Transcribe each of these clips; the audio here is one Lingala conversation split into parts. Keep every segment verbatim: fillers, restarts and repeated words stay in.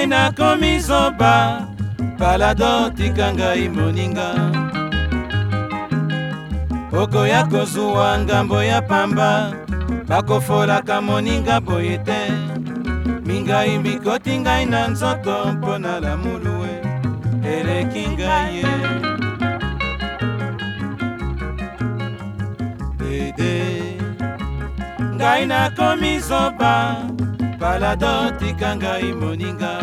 ngai nakomi zoba palado tika ngai moninga okoya kozuwa ngambo ya pamba bakofolaka moninga boye te mingai mikoti ngai na nzoto mpo na lamulue eleki ngai ye dede ngai nakomi zoba palado tika ngai moninga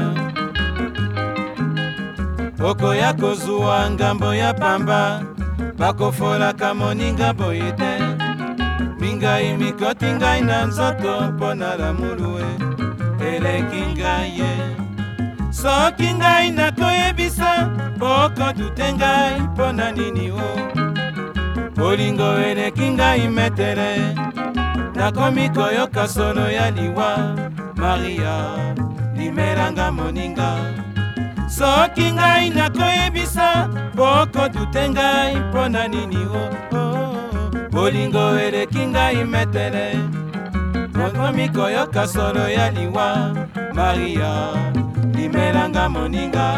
okoya kozuwa ngambo ya pamba bakofolaka moninga boye te mingai mikoti ngai na nzoto mpo na lamulue eleki ngai ye soki ngai nakoyebisa bokodute ngai mpo na nini o bolingo eleki ngai metere nakomi koyoka solo ya liwa Maria limelanga moninga soki ngai nakoyebisa bokodute ngai mpo na nini o bolingo eleki ngai metere nakomi koyoka solo ya liwa Maria limelanga moninga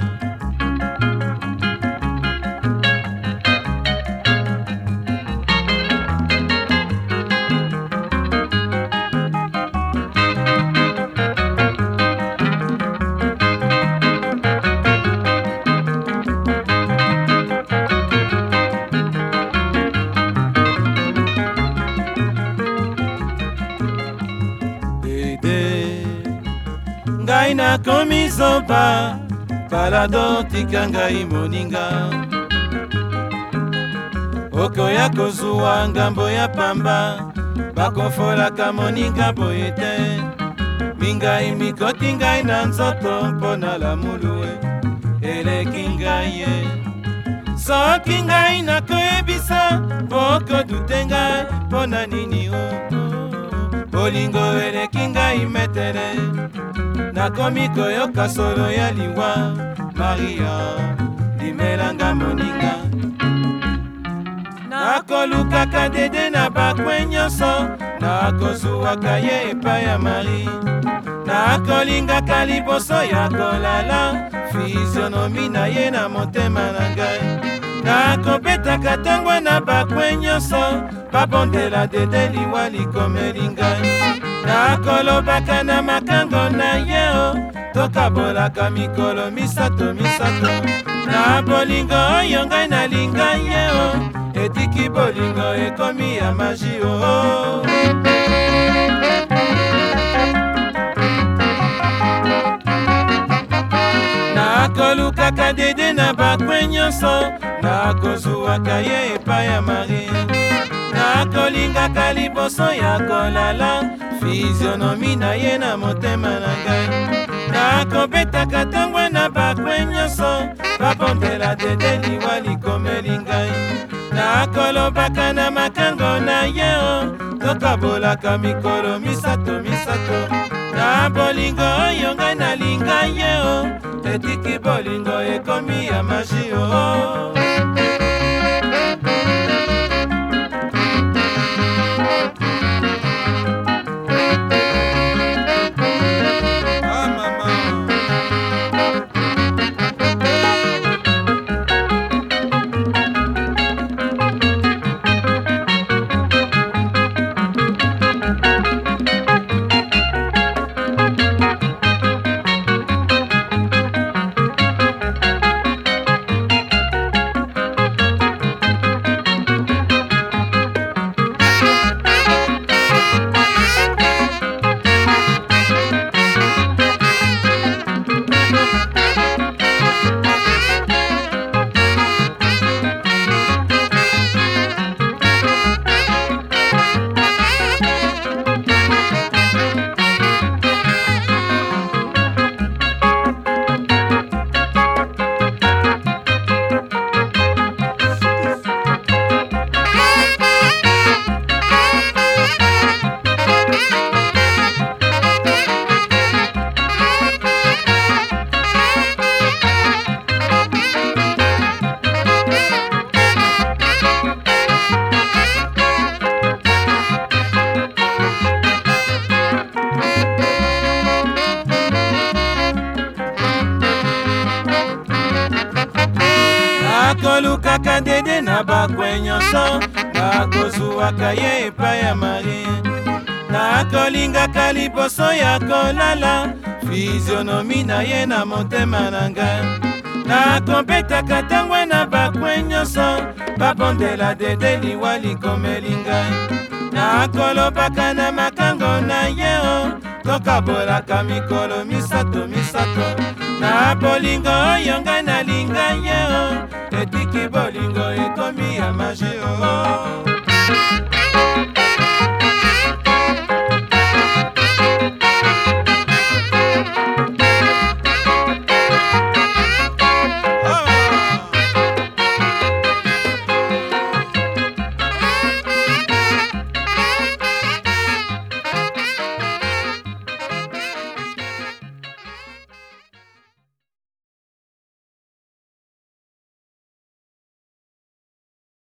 ngai nakomi zoba palado tika ngai moninga okoya kozuwa ngambo ya pamba bakofolaka moninga boye te mingai mikoti ngai na nzoto mpo na lamulue eleki ngai ye soki ngai nakoyebisa bokodute ngai mpo na nini o bolingo eleki ngai metere nakomi koyoka solo ya liwa Maria limelanga moninga nakolukaka dede na bakwe nyonso nakozuwaka ye epai ya Marie nakolingaka liboso ya kolala fizionomi na ye na motema na ngai nakobetaka tangwa na bakwe nyonso babondela dede liwa likomeli ngai nakolobaka na makango na ye o tokabolaka mikolo misato misato na bolingo oyo ngai nalinga ye o etiki bolingo ekomi ya magi o nakolukaka dede na bakwe nyonso nakozuwaka ye epai ya Marie nakolingaka liboso ya kolala fizionomi na ye na motema na ngai nakobetaka tangwa na bakwe nyonso babondela dede liwa likomeli ngai nakolobaka na makango na ye o tokabolaka mikolo misato misato na bolingo oyo ngai nalinga ye o etiki bolingo ekomi ya magi o kaka dede na bakwe nyonso nakozwaka ye epai ya Marie. Nakolingaka liboso ya kolala fizionomi na ye na motema na ngai. Nakobetaka tangwe na bakwe nyonso babondela dede liwa likomeli ngai. Nakolobaka na makango na ye o tokabolaka mikolo misato misato. Na bolingo oyo ngai nalinga ye o etiki bolingo ekomi ya magie o.